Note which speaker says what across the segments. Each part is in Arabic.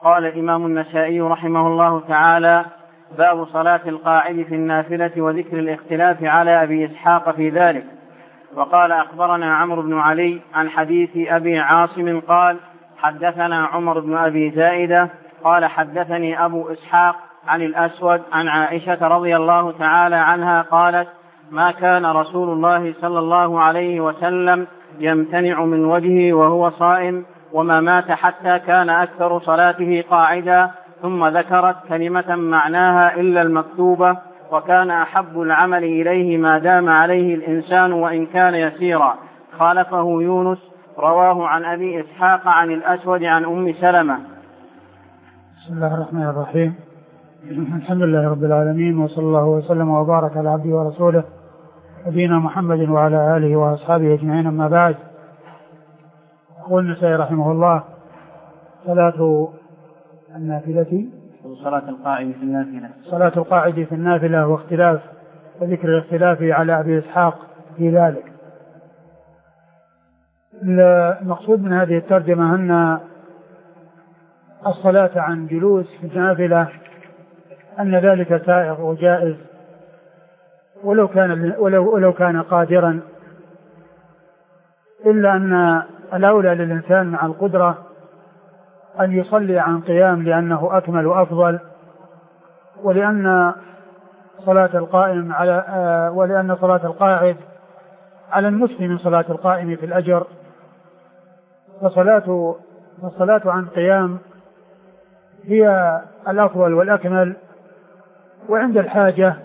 Speaker 1: قال الإمام النسائي رحمه الله تعالى: باب صلاة القاعد في النافلة وذكر الاختلاف على أبي إسحاق في ذلك. وقال: أخبرنا عمرو بن علي عن حديث أبي عاصم قال: حدثنا عمر بن أبي زائدة قال: حدثني أبو إسحاق عن الأسود عن عائشة رضي الله تعالى عنها قالت: ما كان رسول الله صلى الله عليه وسلم يمتنع من وجهه وهو صائم، وما مات حتى كان أكثر صلاته قاعدا. ثم ذكرت كلمة معناها إلا المكتوبة، وكان أحب العمل إليه ما دام عليه الإنسان وإن كان يسيرا. خالفه يونس، رواه عن أبي إسحاق عن الأسود عن أم سلمة.
Speaker 2: بسم الله الرحمن الرحيم. الحمد لله رب العالمين، وصلى الله وسلم وبارك على عبده ورسوله نبينا محمد وعلى آله وأصحابه أجمعين، أما بعد. يقول النسائي رحمه الله: صلاة النافلة،
Speaker 1: صلاة القاعد في النافلة،
Speaker 2: صلاة القاعد في النافلة واختلاف وذكر الاختلاف على أبي إسحاق في ذلك. المقصود من هذه الترجمة أن الصلاة عن جلوس في النافلة أن ذلك سائغ وجائز، ولو كان قادرا، إلا أن الأولى للإنسان مع القدرة أن يصلي عن قيام لأنه أكمل وأفضل، ولأن صلاة القاعد على النصف من صلاة القائم في الأجر. فالصلاة عن قيام هي الأفضل والأكمل، وعند الحاجة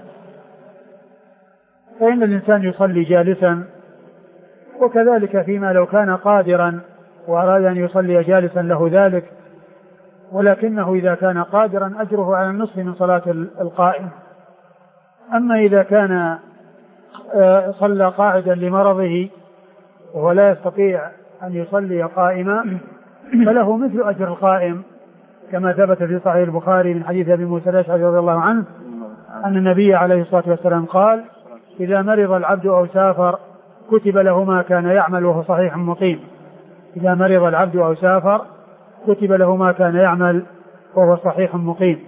Speaker 2: فإن الإنسان يصلي جالسا، وكذلك فيما لو كان قادرا وأراد أن يصلي جالسا له ذلك، ولكنه إذا كان قادرا أجره على النصف من صلاة القائم. أما إذا كان صلى قاعدا لمرضه وهو لا يستطيع أن يصلي قائما فله مثل أجر القائم، كما ثبت في صحيح البخاري من حديث أبي موسى الأشعري رضي الله عنه أن النبي عليه الصلاة والسلام قال: إذا مرض العبد أو سافر كتب له ما كان يعمل وهو صحيح مقيم. إذا مرض العبد أو سافر كتب له ما كان يعمل وهو صحيح مقيم.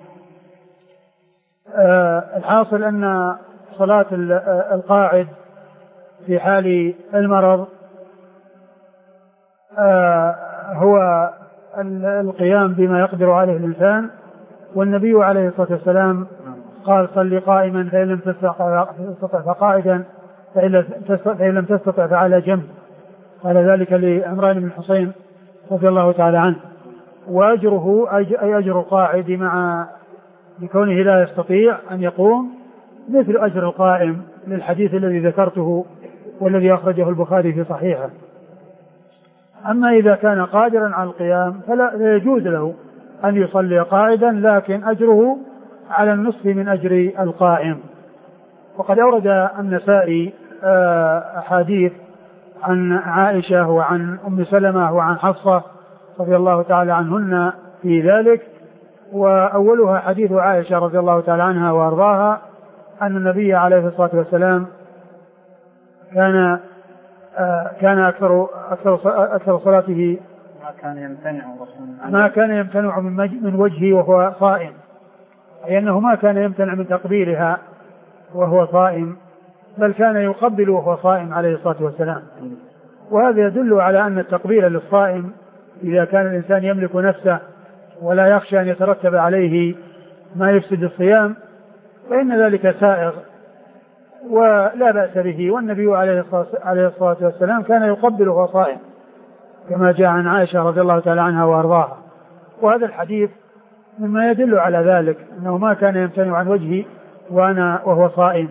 Speaker 2: الحاصل أن صلاة القاعد في حال المرض هو القيام بما يقدر عليه الإنسان، والنبي عليه الصلاة والسلام قال: صل قائما فإن لم تستطع فقاعدا فإن لم تستطع فعلى جنب. قال ذلك لعمران بن الحصين رضي الله تعالى عنه. وأجره أي أجر القاعد مع لكونه لا يستطيع أن يقوم مثل أجر القائم، للحديث الذي ذكرته والذي أخرجه البخاري في صحيحه. أما إذا كان قادرا على القيام فلا يجوز له أن يصلي قاعدا، لكن أجره على النصف من أجر القائم. وقد أورد النسائي أحاديث عن عائشة وعن أم سلمة وعن حفصة رضي الله تعالى عنهن في ذلك. وأولها حديث عائشة رضي الله تعالى عنها وأرضاها أن النبي عليه الصلاة والسلام كان أكثر صلاته ما كان يمتنع من وجهه وهو صائم، أي أنه ما كان يمتنع من تقبيلها وهو صائم، بل كان يقبل وهو صائم عليه الصلاة والسلام. وهذا يدل على أن التقبيل للصائم إذا كان الإنسان يملك نفسه ولا يخشى أن يترتب عليه ما يفسد الصيام فإن ذلك سائغ ولا بأس به. والنبي عليه الصلاة والسلام كان يقبل وهو صائم كما جاء عن عائشة رضي الله تعالى عنها وأرضاها. وهذا الحديث مما يدل على ذلك أنه ما كان يمتنع عن وجهه وهو صائم.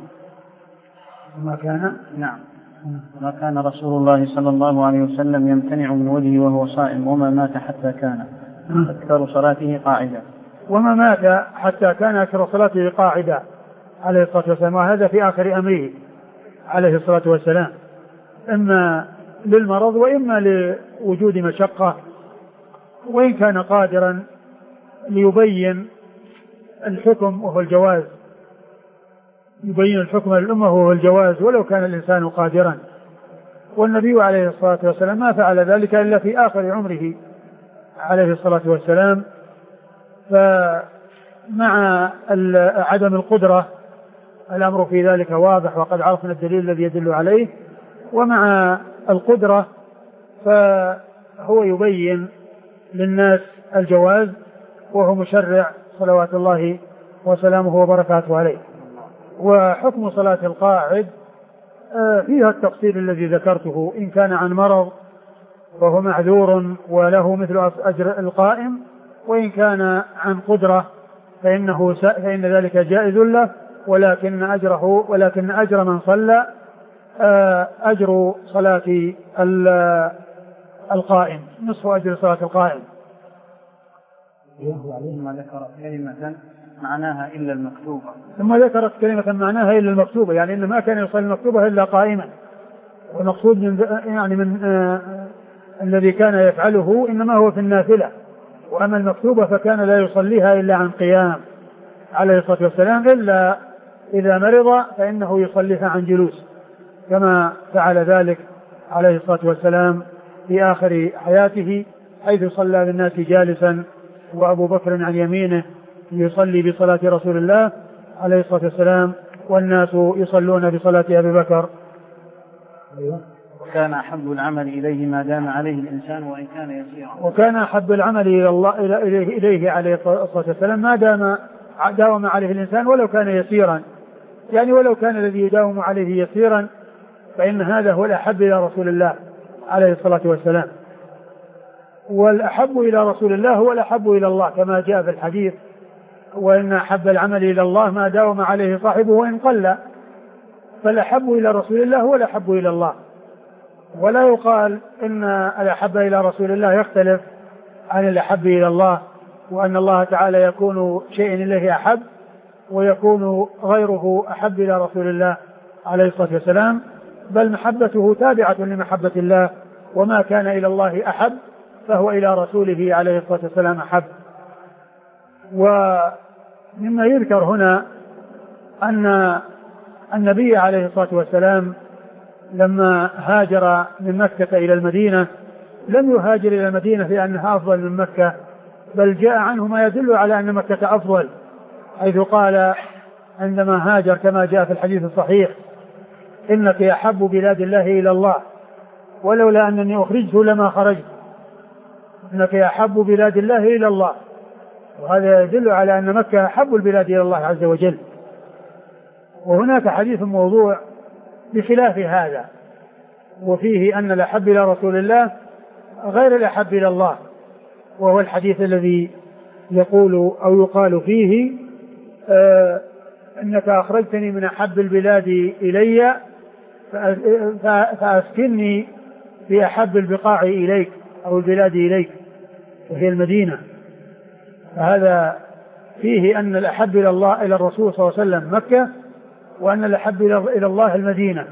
Speaker 1: ما كان رسول الله صلى الله عليه وسلم يمتنع من وجهه وهو صائم، وما مات حتى كان أكثر صلاته قاعدة.
Speaker 2: وما مات حتى كان أكثر صلاته قاعدة عليه الصلاة والسلام، وهذا في آخر أمره عليه الصلاة والسلام، إما للمرض وإما لوجود مشقة، وإن كان قادرا ليبين الحكم وهو الجواز، يبين الحكم للأمة وهو الجواز ولو كان الإنسان قادرا. والنبي عليه الصلاة والسلام ما فعل ذلك إلا في آخر عمره عليه الصلاة والسلام، فمع عدم القدرة الأمر في ذلك واضح وقد عرفنا الدليل الذي يدل عليه، ومع القدرة فهو يبين للناس الجواز، وهو مشرع صلوات الله وسلامه وبركاته عليه. وحكم صلاة القاعد فيها التفصيل الذي ذكرته، إن كان عن مرض وهو معذور وله مثل أجر القائم، وإن كان عن قدرة فإن ذلك جائز له، ولكن أجر من صلى أجر صلاة القائم، نصف أجر صلاة القائم.
Speaker 1: ثم ذكر كلمة معناها إلا المكتوبة،
Speaker 2: ثم ذكرت كلمة معناها إلا المكتوبة، يعني إن ما كان يصلي المكتوبة إلا قائما، والمقصود من الذي كان يفعله إنما هو في النافلة، وأما المكتوبة فكان لا يصليها إلا عن قيام عليه الصلاة والسلام، إلا إذا مرض فإنه يصليها عن جلوس، كما فعل ذلك عليه الصلاة والسلام في آخر حياته، حيث صلى بالناس جالسا وأبو بكر عن يمينه يصلي بصلاة رسول الله عليه الصلاة والسلام، والناس يصلون بصلاة أبي بكر.
Speaker 1: وكان أحب العمل إليه ما دام عليه الإنسان وإن كان يسيرا.
Speaker 2: وكان أحب العمل إليه عليه الصلاة والسلام ما داوم عليه الإنسان ولو كان يسيرا، يعني ولو كان الذي يداوم عليه يسيرا فإن هذا هو الأحب إلى رسول الله عليه الصلاة والسلام. والأحب إلى رسول الله هو الأحب إلى الله، كما جاء في الحديث: وإن أحب العمل إلى الله ما داوم عليه صاحبه وإن قل. فالأحب إلى رسول الله هو الأحب إلى الله، ولا يقال إن الأحب إلى رسول الله يختلف عن الأحب إلى الله، وأن الله تعالى يكون شيء إليه أحب ويكون غيره أحب إلى رسول الله عليه الصلاة والسلام، بل محبته تابعة لمحبة الله، وما كان إلى الله أحب فهو إلى رسوله عليه الصلاة والسلام أحب. ومما يذكر هنا أن النبي عليه الصلاة والسلام لما هاجر من مكة إلى المدينة لم يهاجر إلى المدينة لأنها أفضل من مكة، بل جاء عنه ما يدل على أن مكة أفضل، حيث قال عندما هاجر كما جاء في الحديث الصحيح: إنك أحب بلاد الله إلى الله ولولا أنني أخرجت لما خرجت، إنك أحب بلاد الله إلى الله. وهذا يدل على أن مكة أحب البلاد إلى الله عز وجل. وهناك حديث موضوع بخلاف هذا، وفيه أن الأحب إلى رسول الله غير الأحب إلى الله، وهو الحديث الذي يقول أو يقال فيه: إنك أخرجتني من أحب البلاد إلي فأسكنني في أحب البقاع إليك أو البلاد إليك، وهي المدينة. فهذا فيه أن الأحب إلى الله إلى الرسول صلى الله عليه وسلم مكة، وأن الأحب إلى الله المدينة.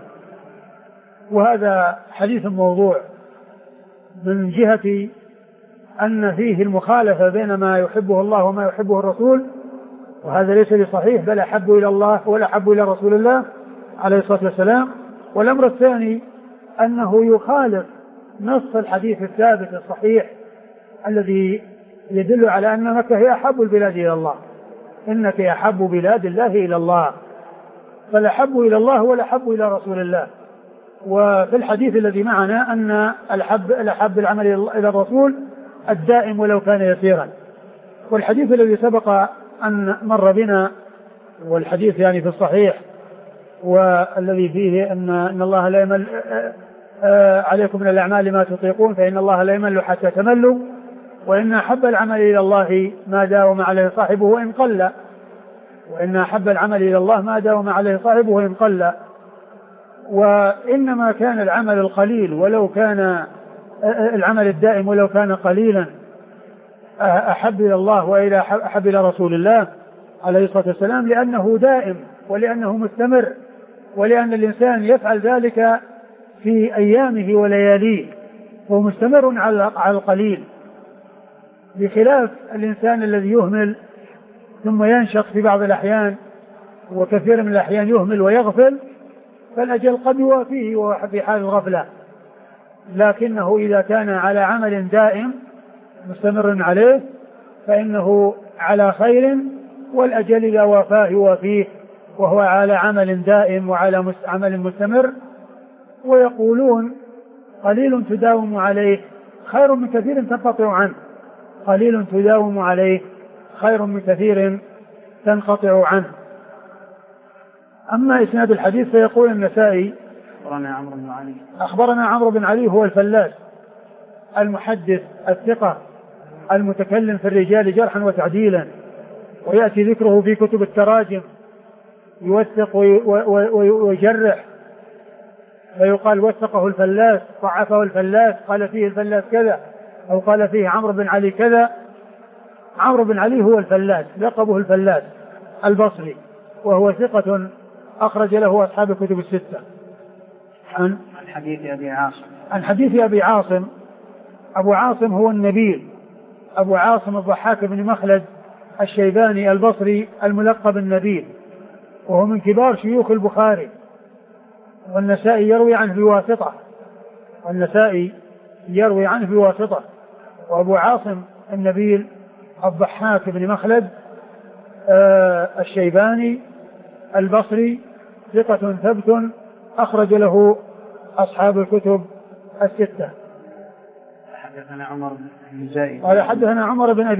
Speaker 2: وهذا حديث موضوع من جهة أن فيه المخالفة بين ما يحبه الله وما يحبه الرسول، وهذا ليس بصحيح، بل أحب إلى الله ولا أحب إلى رسول الله عليه الصلاة والسلام. والأمر الثاني أنه يخالف نص الحديث الثابت الصحيح الذي يدل على أن مكة هي أحب البلاد إلى الله، إنك أحب بلاد الله إلى الله، فالأحب إلى الله والأحب إلى رسول الله. وفي الحديث الذي معنا أن الأحب العمل إلى الرسول الدائم ولو كان يسيرا. والحديث الذي سبق أن مر بنا، والحديث يعني في الصحيح، والذي فيه أن الله لا يمل عليكم من الأعمال ما تطيقون فإن الله لا يمل حتى تملوا، وإن أحب العمل إلى الله ما داوم عليه صاحبه وإن قل، وإن أحب العمل إلى الله ما داوم عليه صاحبه وإن قل. وإنما كان العمل القليل ولو كان العمل الدائم ولو كان قليلا أحب إلى الله وإلى أحب إلى رسول الله عليه الصلاة والسلام، لأنه دائم ولأنه مستمر، ولأن الإنسان يفعل ذلك في أيامه ولياليه، هو مستمر على القليل، بخلاف الإنسان الذي يهمل ثم ينشط في بعض الأحيان، وكثير من الأحيان يهمل ويغفل، فالأجل قد يوافيه وهو في حال الغفلة. لكنه إذا كان على عمل دائم مستمر عليه فإنه على خير والأجل إذا وافاه يوافيه، وهو على عمل دائم وعلى عمل مستمر. ويقولون قليل تداوم عليه خير من كثير تنقطع عنه، قليل تداوم عليه خير من كثير تنقطع عنه. أما إسناد الحديث فيقول النسائي أخبرنا عمرو بن علي هو الفلاس المحدث الثقة المتكلم في الرجال جرحا وتعديلا، ويأتي ذكره في كتب التراجم، يوثق ويجرح، فيقال وثقه الفلاس، ضعفه الفلاس، قال فيه الفلاس كذا، أو قال فيه عمرو بن علي كذا. عمرو بن علي هو الفلاس، لقبه الفلاس البصري، وهو ثقة أخرج له أصحاب الكتب الستة.
Speaker 1: عن حديث أبي عاصم.
Speaker 2: عن حديث أبي عاصم. أبو عاصم هو النبيل أبو عاصم الضحاك بن مخلد الشيباني البصري الملقب النبيل، وهو من كبار شيوخ البخاري، والنسائي يروي عنه بواسطة، وأبو عاصم النبيل الضحاك بن مخلد الشيباني البصري ثقة ثبت أخرج له أصحاب الكتب الستة.
Speaker 1: حدثنا عمر بن زائدة.
Speaker 2: قال حدثنا عمر بن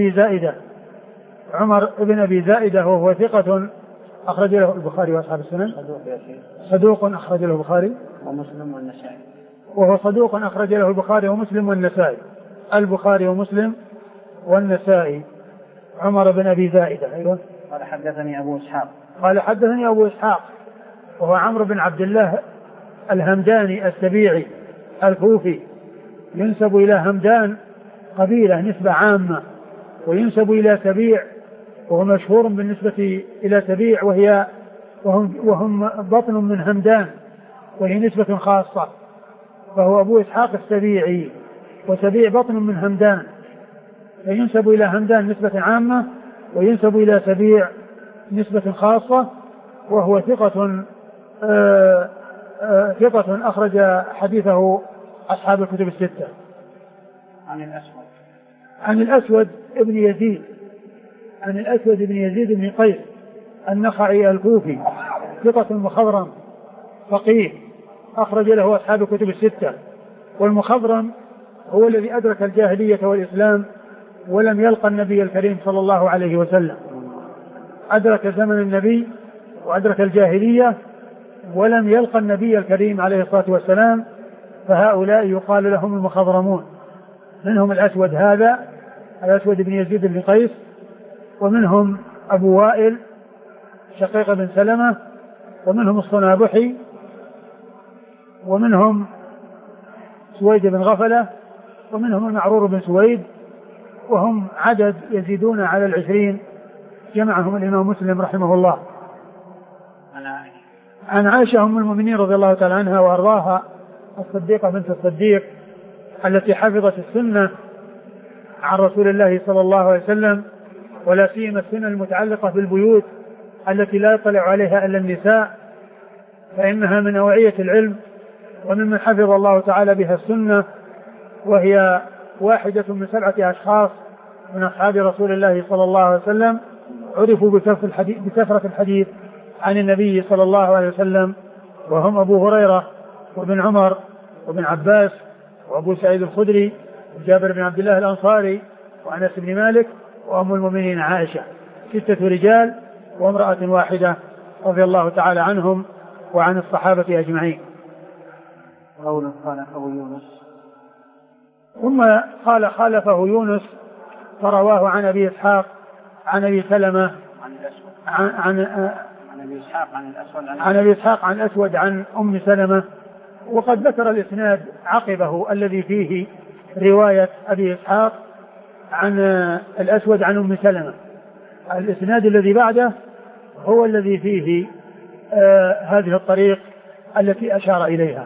Speaker 2: أبي زائدة وهو ثقة أخرج له البخاري وأصحاب السنن. صدوق أخرج له البخاري
Speaker 1: ومسلم والنسائي.
Speaker 2: وهو صدوق أخرج له البخاري ومسلم والنسائي. البخاري ومسلم والنسائي. عمر بن أبي زائدة. أيوة.
Speaker 1: قال حدثني
Speaker 2: أبو إسحاق وهو عمرو بن عبد الله الهمداني السبيعي الكوفي، ينسب إلى همدان قبيلة نسبة عامة، وينسب إلى سبيع، وهو مشهور بالنسبة إلى سبيع وهم بطن من همدان، وهي نسبة خاصة، فهو أبو إسحاق السبيعي، وسبيع بطن من همدان، فينسب إلى همدان نسبة عامة، وينسب إلى سبيع نسبة خاصة، وهو ثقة أخرج حديثه أصحاب الكتب الستة. عن الأسود بن يزيد بن قيس النخعي الكوفي ثقة مخضرم فقيه أخرج له أصحاب الكتب الستة. والمخضرم هو الذي أدرك الجاهلية والإسلام ولم يلقى النبي الكريم صلى الله عليه وسلم، أدرك زمن النبي وأدرك الجاهلية ولم يلقى النبي الكريم عليه الصلاة والسلام، فهؤلاء يقال لهم المخضرمون. منهم الأسود بن يزيد بن قيس، ومنهم أبو وائل شقيق بن سلمة، ومنهم الصنابحي، ومنهم سويد بن غفلة، ومنهم المعرور بن سويد، وهم عدد يزيدون على 20 جمعهم الإمام مسلم رحمه الله. عن عائشة أم المؤمنين رضي الله تعالى عنها وأرضاها الصديقة بنت الصديق التي حفظت السنة عن رسول الله صلى الله عليه وسلم، ولا سيما السنة المتعلقة بالبيوت التي لا يطلع عليها إلا النساء، فإنها من نوعية العلم وممن حفظ الله تعالى بها السنة، وهي واحدة من 7 أشخاص من أصحاب رسول الله صلى الله عليه وسلم عرفوا بكثرة الحديث عن النبي صلى الله عليه وسلم، وهم أبو هريرة وابن عمر وابن عباس وأبو سعيد الخدري وجابر بن عبد الله الأنصاري وأنس بن مالك وأم المؤمنين عائشة، 6 رجال وامرأة واحدة رضي الله تعالى عنهم وعن الصحابة أجمعين.
Speaker 1: قوله خالفه يونس.
Speaker 2: ثم قال خالفه يونس فرواه عن أبي إسحاق عن أبي سلمة عن أبي إسحاق عن الأسود عن أم سلمة، وقد ذكر الإسناد عقبه الذي فيه رواية أبي إسحاق عن الأسود عن أم سلمة. الإسناد الذي بعده هو الذي فيه هذه الطريق التي أشار إليها.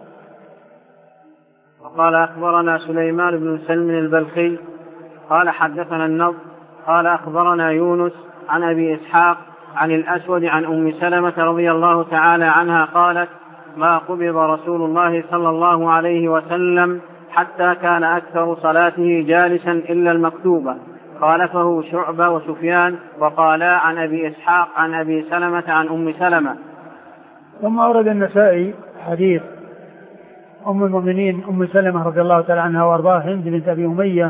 Speaker 1: وقال أخبرنا سليمان بن سلم البلخي قال حدثنا النضر قال أخبرنا يونس عن أبي إسحاق عن الأسود عن أم سلمة رضي الله تعالى عنها قالت: ما قبض رسول الله صلى الله عليه وسلم حتى كان أكثر صلاته جالسا إلا المكتوبة، خالفه شعبة وسفيان وقالا عن أبي إسحاق عن أبي سلمة عن أم سلمة.
Speaker 2: ثم أورد النسائي حديث أم المؤمنين أم سلمة رضي الله تعالى عنها وأرضاها هند بنت أبي أمية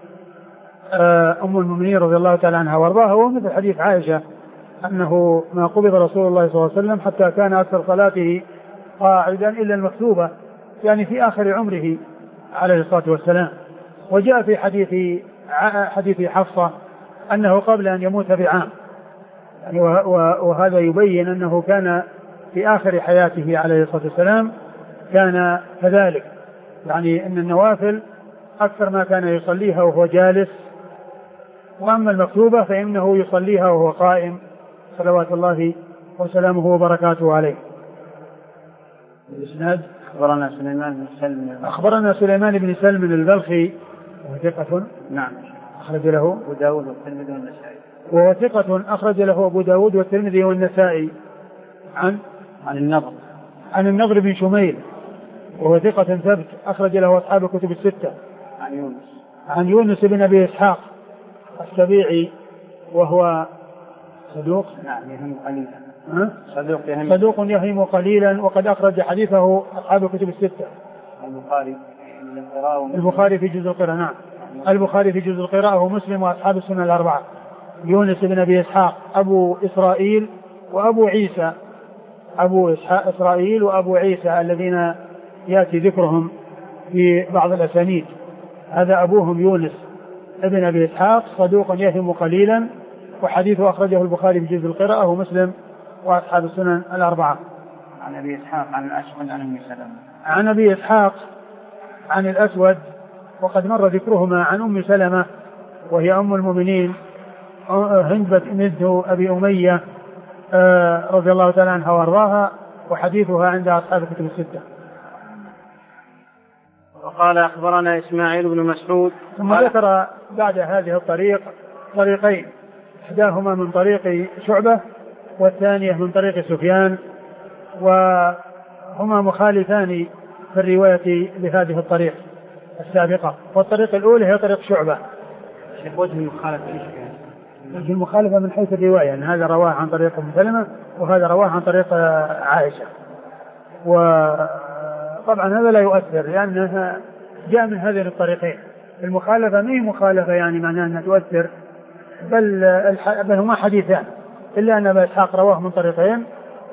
Speaker 2: أم المؤمنين رضي الله تعالى عنها وأرضاها، ومثل حديث عائشة أنه ما قبض رسول الله صلى الله عليه وسلم حتى كان أكثر صلاته قاعدا إلا المكتوبة، يعني في آخر عمره عليه الصلاة والسلام. وجاء في حديث حفصة أنه قبل أن يموت بعام، يعني وهذا يبين أنه كان في آخر حياته عليه الصلاة والسلام كان كذلك، يعني أن النوافل أكثر ما كان يصليها وهو جالس، وأما المكتوبة فإنه يصليها وهو قائم صلوات الله وسلامه وبركاته عليه. الإسناد أخبرنا سليمان بن سلم البلخي وثقة
Speaker 1: نعم
Speaker 2: أخرج له
Speaker 1: أبو داود والترمذي والنسائي،
Speaker 2: وهو ثقة أخرج له أبو داود والترمذي والنسائي عن النضر بن شميل وهو ثقة ثبت أخرج له أصحاب الكتب الستة. عن يونس بن أبي إسحاق السبيعي وهو صدوق
Speaker 1: يهم قليلا
Speaker 2: صدوق يهم قليلا، وقد أخرج حديثه أصحاب الكتب الستة. البخاري في جزء القراءة نعم، البخاري في جزء القراءة ومسلم وأصحاب السنن الأربعة. يونس بن أبي إسحاق أبو إسرائيل وأبو عيسى، أبو إسرائيل وأبو عيسى الذين يأتي ذكرهم في بعض الأسانيد. هذا أبوهم يونس ابن أبي إسحاق صدوق يهم قليلا، وحديثه أخرجه البخاري في جزء القراءة ومسلم وأصحاب السنن الأربعة.
Speaker 1: عن أبي إسحاق عن الأسود عن أم سلمة.
Speaker 2: عن أبي إسحاق عن الأسود وقد مر ذكرهما عن أم سلمة وهي أم المؤمنين هند بنت أبي أمية رضي الله تعالى عنها وارضاها، وحديثها عند أصحاب الكتب الستة.
Speaker 1: وقال أخبرنا إسماعيل بن مسعود.
Speaker 2: ثم ذكر بعد هذه الطريق طريقين، إحداهما من طريق شعبة والثانية من طريق سفيان، وهما مخالفان في الرواية لهذه الطريق السابقة. والطريق الأولى هي طريق شعبة.
Speaker 1: وجه المخالفة إيش كان؟
Speaker 2: وجه المخالفة من حيث الرواية أن هذا رواه عن طريق أم سلمة وهذا رواه عن طريق عائشة، وطبعا هذا لا يؤثر لأنه جاء من هذين الطريقين. المخالفة ما هي مخالفة يعني معناها أنها تؤثر، بل هما حديثان، إلا أن أبا إسحاق رواه من طريقين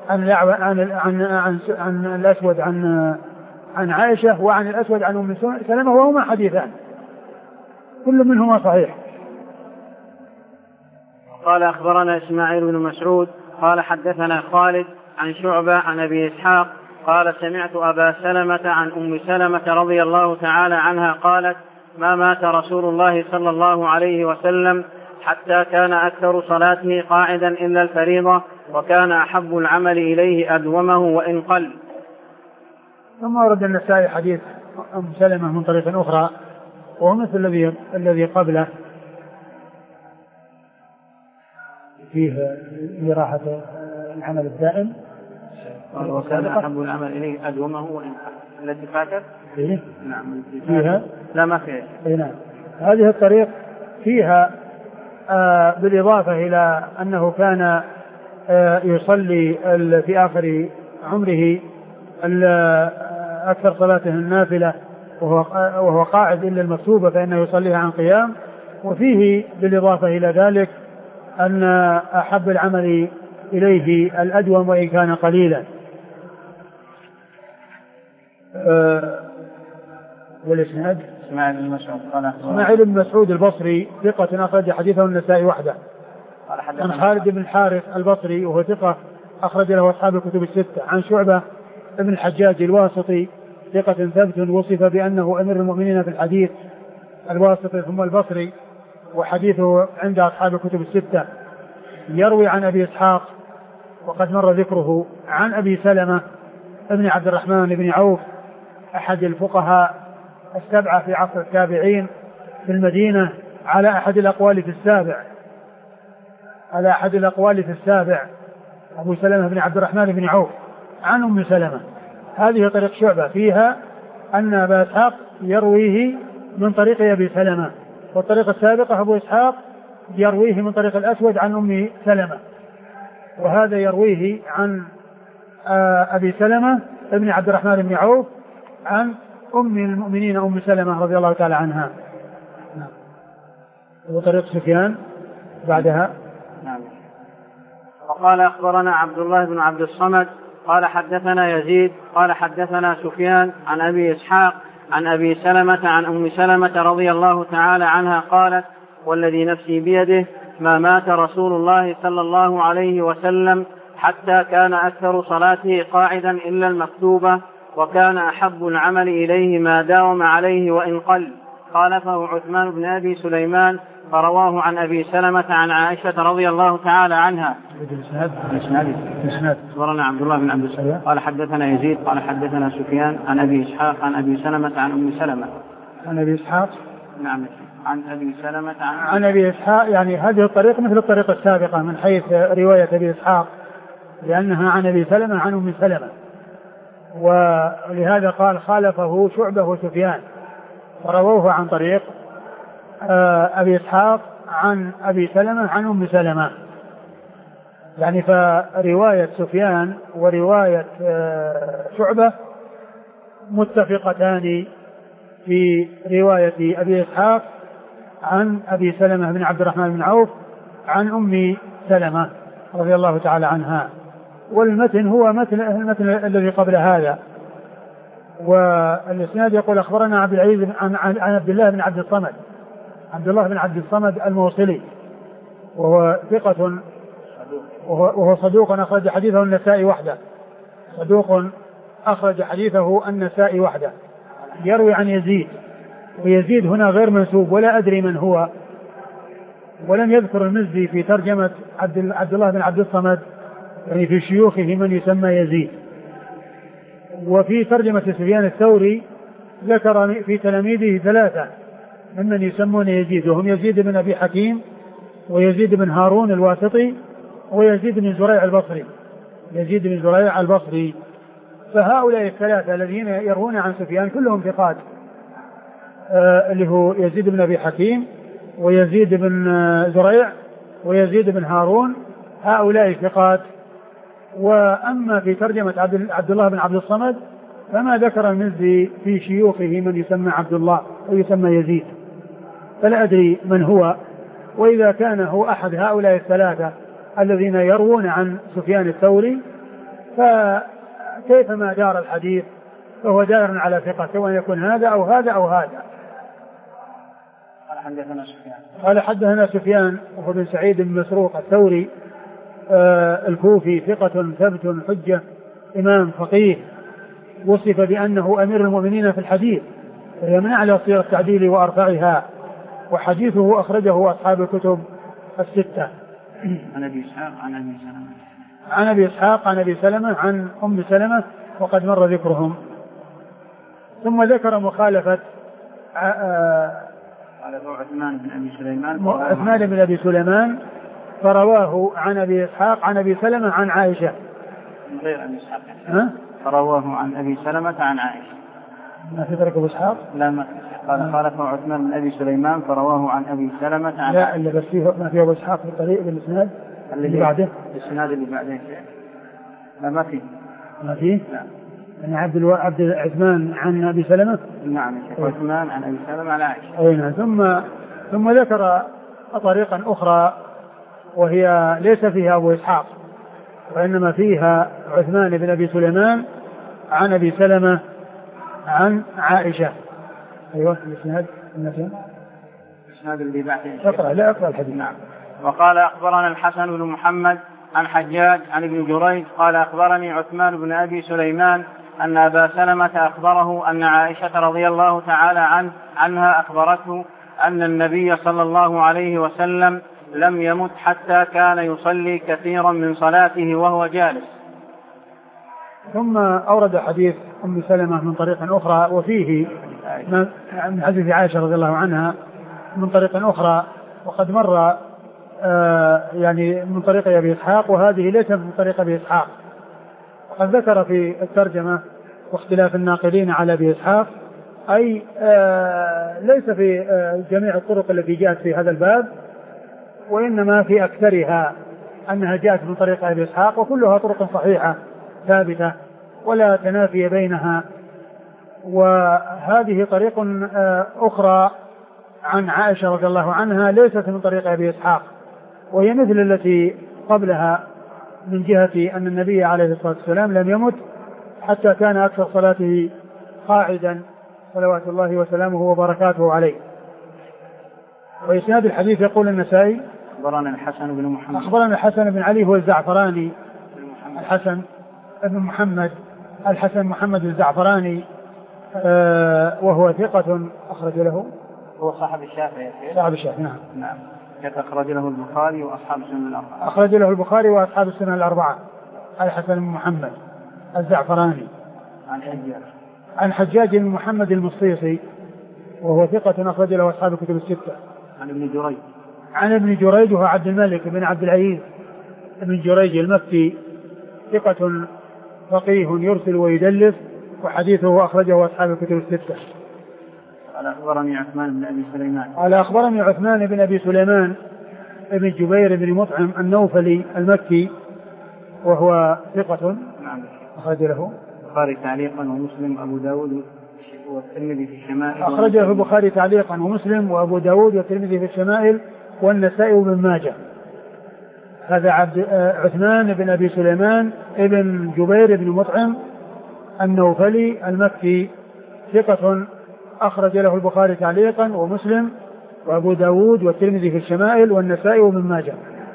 Speaker 2: عن الأسود عن عائشة وعن الأسود عن أم سلمة، وهما حديثان كل منهما صحيح.
Speaker 1: قال أخبرنا إسماعيل بن مسعود قال حدثنا خالد عن شعبة عن أبي إسحاق قال سمعت أبا سلمة عن أم سلمة رضي الله تعالى عنها قالت ما مات رسول الله صلى الله عليه وسلم حتى كان أكثر صلاته قاعدا إلا الفريضة، وكان أحب العمل إليه أدومه وإن قل.
Speaker 2: ثم ورد النسائي حديث أم سلمة من طريق أخرى وهو مثل الذي قبله، فيه راحة العمل الدائم،
Speaker 1: وكان أحب العمل إليه أدومه وإن قل. التي فاتت
Speaker 2: نعم فيها
Speaker 1: لا ما فيها
Speaker 2: نعم. هذه الطريق فيها بالإضافة إلى أنه كان يصلي في آخر عمره أكثر صلاته النافلة وهو قاعد إلا المكتوبة فإنه يصليها عن قيام، وفيه بالإضافة إلى ذلك أن أحب العمل إليه الأدوم وإن كان قليلا. والإسناد إسماعيل بن مسعود البصري ثقة أخرج حديثه النسائي وحده. عن خالد بن الحارث البصري وهو ثقة أخرج له أصحاب الكتب الستة. عن شعبة ابن الحجاج الواسطي ثقة ثبت وصف بأنه أمير المؤمنين في الحديث، الواسطي ثم البصري، وحديثه عند أصحاب الكتب الستة. يروي عن أبي إسحاق وقد مر ذكره. عن أبي سلمة ابن عبد الرحمن بن عوف أحد الفقهاء السبعة في عصر التابعين في المدينة على أحد الأقوال في السابع، أبو سلمة بن عبد الرحمن بن عوف. عن أم سلمة هذه طريق شعبة فيها أن أبا إسحاق يرويه من طريق أبي سلمة والطريقة السابقة أبو إسحاق يرويه من طريق الأسود عن أم سلمة، وهذا يرويه عن أبي سلمة ابن عبد الرحمن بن عوف عن أم المؤمنين أم سلمة رضي الله تعالى عنها. وطريق سفيان بعدها.
Speaker 1: نعم. وقال أخبرنا عبد الله بن عبد الصمد قال حدثنا يزيد قال حدثنا سفيان عن أبي إسحاق عن أبي سلمة عن أم سلمة رضي الله تعالى عنها قالت: والذي نفسي بيده ما مات رسول الله صلى الله عليه وسلم حتى كان أكثر صلاته قاعدا إلا المكتوبة، وكان أحب العمل إليه ما داوم عليه وإن قل. خالفه عثمان بن أبي سليمان فرواه عن أبي سلمة عن عائشة رضي الله تعالى عنها. أخبرنا عبد الله بن عبد الصمد قال حدثنا يزيد قال حدثنا سفيان عن أبي إسحاق عن أبي سلمة عن أم سلمة.
Speaker 2: عن أبي إسحاق.
Speaker 1: نعم. عن أبي سلمة
Speaker 2: عن أبي إسحاق، يعني هذه الطريقة مثل الطريقة السابقة من حيث رواية أبي إسحاق، لأنها عن أبي سلمة عن أم سلمة، ولهذا قال خالفه شعبة وسفيان فرووه عن طريق أبي إسحاق عن أبي سلمة عن أم سلمة. يعني فرواية سفيان ورواية شعبة متفقتان في رواية أبي إسحاق عن أبي سلمة بن عبد الرحمن بن عوف عن أم سلمة رضي الله تعالى عنها، والمتن هو المتن الذي قبل هذا. والإسناد يقول أخبرنا عبد العزيز عن عبد الله بن عبد الصمد، عبد الله بن عبد الصمد الموصلي، وهو ثقة وهو صدوق أخرج حديثه النسائي وحده، صدوق أخرج حديثه النسائي وحده. يروي عن يزيد، ويزيد هنا غير منسوب ولا أدري من هو، ولم يذكر المزي في ترجمة عبد الله بن عبد الصمد يعني في شيوخه من يسمى يزيد. وفي ترجمة سفيان الثوري ذكر في تلاميذه ثلاثة ممن يسمون يزيد، وهم يزيد بن أبي حكيم ويزيد بن هارون الواسطي ويزيد بن زريع البصري، يزيد بن زريع البصري. فهؤلاء الثلاثة الذين يروون عن سفيان كلهم ثقات، اللي هو يزيد بن أبي حكيم ويزيد بن زريع ويزيد بن هارون، هؤلاء ثقات. وأما في ترجمة عبد الله بن عبد الصمد فما ذكر المزي في شيوخه من يسمى عبد الله ويسمى يزيد، فلا أدري من هو. وإذا كان هو أحد هؤلاء الثلاثة الذين يروون عن سفيان الثوري فكيفما دار الحديث فهو دار على ثقة، سواء يكون هذا أو هذا أو هذا. قال حدثنا سفيان وهو بن سعيد بن مسروق الثوري الكوفي، ثقة ثبت حجة إمام فقيه، وصف بأنه أمير المؤمنين في الحديث، فهي من أعلى صيغ التعديل وأرفعها، وحديثه أخرجه أصحاب الكتب الستة.
Speaker 1: عن أبي إسحاق عن أبي سلمة
Speaker 2: عن أبي إسحاق عن أبي سلمة عن أم سلمة وقد مر ذكرهم. ثم ذكر مخالفة
Speaker 1: عثمان بن أبي سليمان،
Speaker 2: عثمان بن أبي سليمان فرواه عن أبي إسحاق عن أبي سلمة عن عائشة،
Speaker 1: غير أبي إسحاق فرواه عن أبي سلمة عن عائشة.
Speaker 2: ما في طريق أبو إسحاق؟
Speaker 1: لا، ما قال خالفه عثمان بن أبي سليمان فرواه عن أبي سلمة عن
Speaker 2: لا، اللي بس فيه ما في أبو إسحاق في الطريق بالإسناد اللي بعده،
Speaker 1: الإسناد اللي بعده لا ما فيه،
Speaker 2: ما فيه.
Speaker 1: لا،
Speaker 2: يعني عبد عثمان عن أبي سلمة.
Speaker 1: نعم، عثمان عن أبي سلمة عن عائشة.
Speaker 2: أي نعم. ثم ذكر طريقا أخرى وهي ليس فيها أبو إسحاق، وإنما فيها عثمان بن أبي سليمان عن أبي سلمة عن عائشة. أيوة الإسناد
Speaker 1: اللي بعده.
Speaker 2: أقرأ الحديث.
Speaker 1: نعم. وقال أخبرنا الحسن بن محمد عن حجاج عن ابن جريج قال أخبرني عثمان بن أبي سليمان أن أبا سلمة أخبره أن عائشة رضي الله تعالى عنها أخبرته أن النبي صلى الله عليه وسلم لم يمت حتى كان يصلي كثيرا من صلاته وهو جالس.
Speaker 2: ثم أورد حديث أم سلمة من طريق أخرى، وفيه من حديث عائشة رضي الله عنها من طريق أخرى، وقد مر يعني من طريق أبي إسحاق، وهذه ليست من طريق أبي إسحاق. وقد ذكر في الترجمة واختلاف الناقلين على أبي إسحاق أي ليس في جميع الطرق التي جاءت في هذا الباب، وإنما في أكثرها أنها جاءت من طريق أبي إسحاق، وكلها طرق صحيحة ثابتة ولا تنافي بينها. وهذه طريق أخرى عن عائشة رضي الله عنها ليست من طريق أبي إسحاق، وهي مثل التي قبلها من جهة أن النبي عليه الصلاة والسلام لم يمت حتى كان أكثر صلاته قاعدا صلوات الله وسلامه وبركاته عليه. وإسناد الحديث يقول النسائي
Speaker 1: أخبرنا الحسن بن محمد،
Speaker 2: أخبرنا الحسن بن علي هو الزعفراني، الحسن بن محمد، الحسن محمد الزعفراني، وهو ثقة أخرج له،
Speaker 1: هو صاحب الشافعي.
Speaker 2: صاحب الشافعي
Speaker 1: نعم. أخرج له البخاري وأصحاب السنن الأربعة.
Speaker 2: أخرج له البخاري وأصحاب السنن الأربعة. الحسن بن محمد الزعفراني عن حجاج بن محمد المصيصي وهو ثقة أخرج له أصحاب الكتب الستة. عن ابن جريج وهو عبد الملك بن عبد العزيز ابن جريج المكي، ثقة فقيه يرسل ويدلس، وحديثه أخرجه أصحاب الكتب الستة.
Speaker 1: قال أخبرني عثمان بن أبي سليمان،
Speaker 2: قال أخبرني عثمان بن أبي سليمان ابن جبير بن مطعم النوفلي المكي، وهو ثقة أخرج له
Speaker 1: البخاري تعليقا ومسلم وأبو داود والترمذي في الشمائل.
Speaker 2: أخرج له البخاري تعليقا ومسلم وأبو داود والترمذي في الشمائل والنسائي وابن ماجه. هذا عثمان بن أبي سليمان ابن جبير بن مطعم النوفلي المكي، ثقة أخرج له البخاري تعليقا ومسلم وأبو داود والترمذي في الشمائل والنسائي وابن ماجه.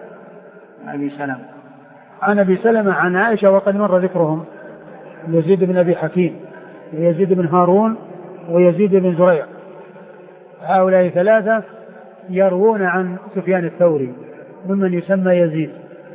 Speaker 2: عن أبي سلمة عن عائشة وقد مر ذكرهم، يزيد بن أبي حكيم ويزيد بن هارون ويزيد بن زريع، هؤلاء ثلاثة يروون عن سفيان الثوري ممن يسمى يزيد.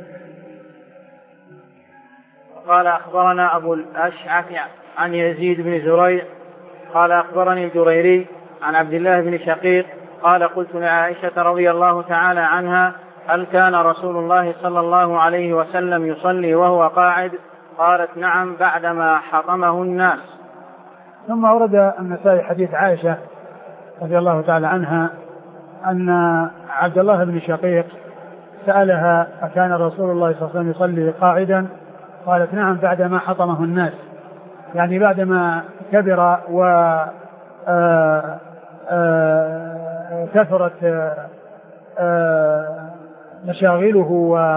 Speaker 1: قال أخبرنا أبو الأشعث عن يزيد بن زريع قال أخبرني الجريري عن عبد الله بن شقيق قال قلت لعائشة رضي الله تعالى عنها هل كان رسول الله صلى الله عليه وسلم يصلي وهو قاعد؟ قالت نعم بعدما حطمه الناس.
Speaker 2: ثم ورد النسائي حديث عائشة رضي الله تعالى عنها أن عبد الله بن شقيق سألها أكان رسول الله صلى الله عليه وسلم يصلي قاعدا؟ قالت نعم بعدما حطمه الناس، يعني بعدما كبر وكثرت مشاغله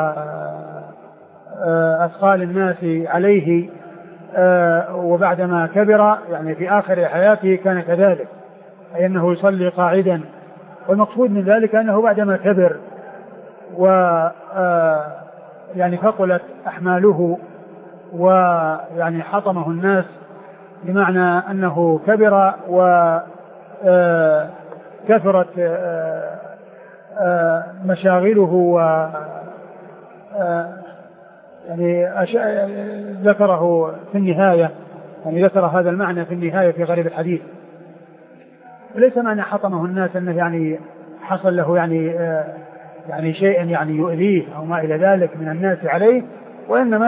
Speaker 2: وأثقال الناس عليه، وبعدما كبر يعني في آخر حياته كان كذلك، أي أنه يصلي قاعدا. والمقصود من ذلك أنه بعدما كبر يعني ثقلت أحماله ويعني حطمه الناس، بمعنى أنه كبر وكثرت مشاغله و يعني ذكره في النهاية، يعني ذكر هذا المعنى في النهاية في غريب الحديث. ليس معنى حطمه الناس أنه يعني حصل له يعني شيء يعني يؤذيه أو ما إلى ذلك من الناس عليه، وإنما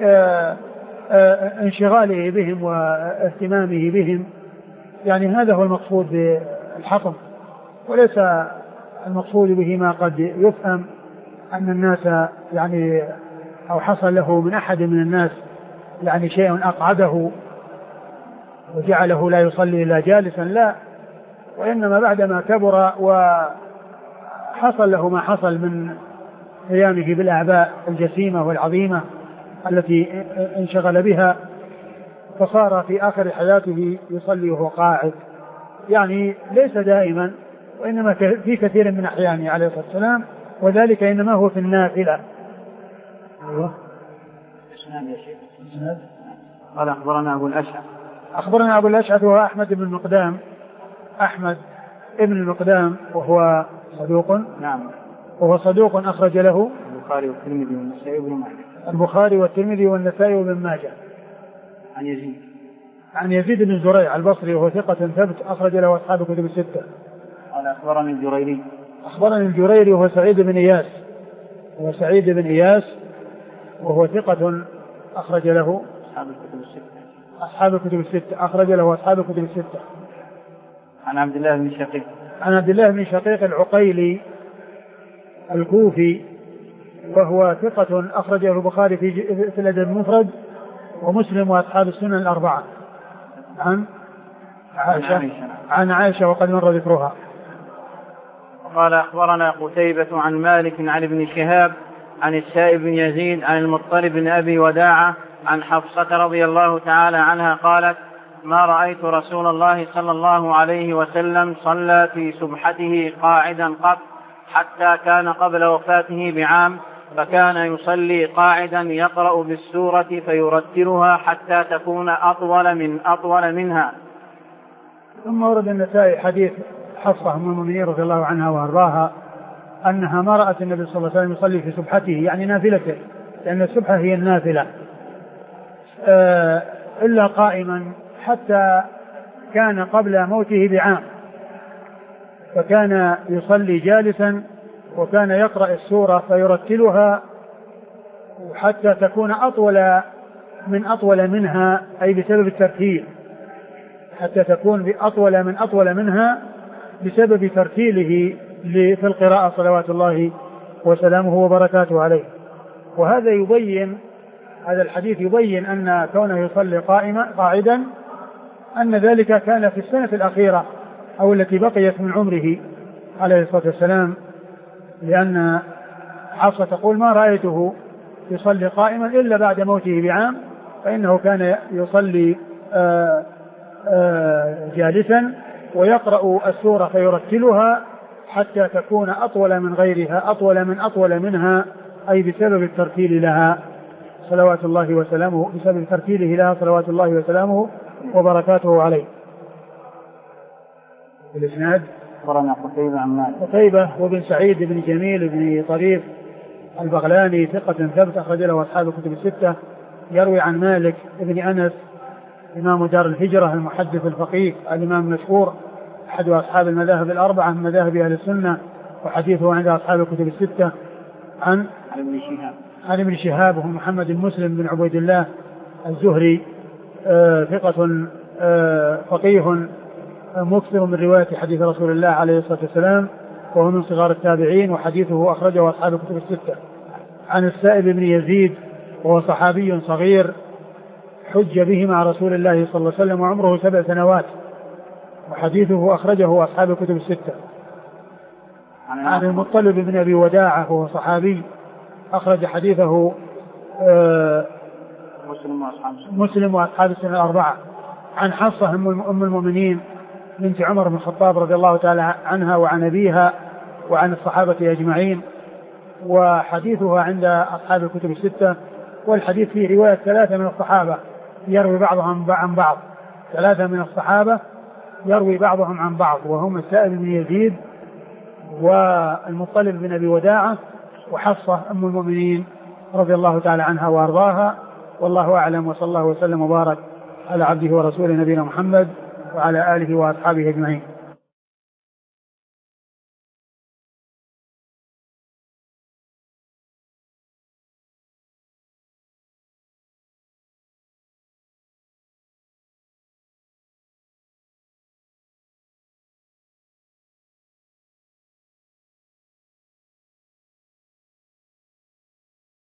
Speaker 2: بانشغاله بهم واهتمامه بهم، يعني هذا هو المقصود بالحطم، وليس المقصود به ما قد يفهم أن الناس يعني أو حصل له من أحد من الناس يعني شيء أقعده وجعله لا يصلي إلا جالسا، لا، وإنما بعدما كبر وحصل له ما حصل من قيامه بالأعباء الجسيمة والعظيمة التي انشغل بها، فصار في آخر حياته يصلي وهو قاعد، يعني ليس دائما، وإنما في كثير من أحيانه عليه الصلاة والسلام، وذلك إنما هو في النافلة.
Speaker 1: قال أخبرنا أبو الأشعث،
Speaker 2: أخبرنا أبو الأشعث وهو أحمد بن المقدام، أحمد ابن المقدام وهو صدوق،
Speaker 1: نعم،
Speaker 2: وهو صدوق أخرج له
Speaker 1: البخاري والترمذي والنسائي وابن ماجه.
Speaker 2: البخاري والترمذي والنسائي وابن ماجه. عن يزيد بن زريع البصري وهو ثقة ثبت أخرج له أصحاب الكتب الستة.
Speaker 1: قال أخبرني الجريري،
Speaker 2: أخبرني الجريري وهو سعيد بن إياس، وهو سعيد بن إياس وهو ثقة أخرج له
Speaker 1: أصحاب الكتب الستة.
Speaker 2: أصحاب الكتب الستة أخرج له أصحاب الكتب الستة.
Speaker 1: عن عبد الله بن شقيق.
Speaker 2: عن عبد الله بن شقيق العقيلي الكوفي وهو ثقة أخرجه البخاري في الأدب المفرد ومسلم وأصحاب السنن الأربعة. عن عائشة وقد مر ذكرها.
Speaker 1: قال أخبرنا قتيبة عن مالك عن ابن شهاب عن السائب بن يزيد عن المطلب بن أبي وداعة عن حفصة رضي الله تعالى عنها قالت: ما رأيت رسول الله صلى الله عليه وسلم صلى في سبحته قاعدا قط، حتى كان قبل وفاته بعام، فكان يصلي قاعدا يقرأ بالسورة فيرتلها حتى تكون أطول منها.
Speaker 2: ثم ورد النسائي حديث حفصة أم المؤمنين رضي الله عنها وأرضاها أنها ما رأت النبي صلى الله عليه وسلم يصلي في سبحته، يعني نافلته، لأن السبحة هي النافلة، إلا قائما، حتى كان قبل موته بعام، فكان يصلي جالسا وكان يقرأ السورة فيرتلها حتى تكون أطول منها، أي بسبب الترتيل، حتى تكون أطول منها بسبب ترتيله في القراءة صلوات الله وسلامه وبركاته عليه. وهذا يبين، هذا الحديث يبين أن كونه يصلي قاعدا أن ذلك كان في السنة الأخيرة أو التي بقيت من عمره عليه الصلاة والسلام، لأن حفصة تقول: ما رأيته يصلي قائما إلا بعد موته بعام، فإنه كان يصلي جالسا ويقرأ السورة فيرتلها حتى تكون أطول من غيرها، أطول منها، أي بسبب الترتيل لها صلوات الله وسلامه، بسبب ترتيله لها صلوات الله وسلامه وبركاته عليه. الإسناد:
Speaker 1: أخبرنا
Speaker 2: قتيبة وابن سعيد بن جميل بن طريف البغلاني ثقة ثبت أخرج له أصحاب الكتب الستة، يروي عن مالك بن أنس إمام دار الهجرة المحدث الفقيه الإمام المشهور أحد أصحاب المذاهب الأربعة من مذاهب أهل السنة، وحديثه عند أصحاب الكتب الستة. عن ابن شهاب وهو محمد بن مسلم بن عبيد الله الزهري ثقة فقيه مكثر من رواية حديث رسول الله عليه الصلاة والسلام، وهو من صغار التابعين، وحديثه أخرجه أصحاب الكتب الستة. عن السائب بن يزيد وهو صحابي صغير حج به مع رسول الله صلى الله عليه وسلم وعمره 7 سنوات، وحديثه أخرجه أصحاب الكتب الستة. عن المطلب بن أبي وداعة وهو صحابي أخرج حديثه مسلم وأصحاب السنة الأربعة. عن حفصة أم المؤمنين بنت عمر بن الخطاب رضي الله تعالى عنها وعن أبيها وعن الصحابة أجمعين، وحديثها عند أصحاب الكتب الستة. والحديث فيه رواية 3 من الصحابة يروي بعضهم عن بعض، 3 من الصحابة يروي بعضهم عن بعض، وهم السائب بن يزيد والمطلب بن أبي وداعة وحفصة أم المؤمنين رضي الله تعالى عنها وأرضاها. والله أعلم، وصلى الله وسلم وبارك على عبده ورسوله نبينا محمد وعلى آله وأصحابه أجمعين.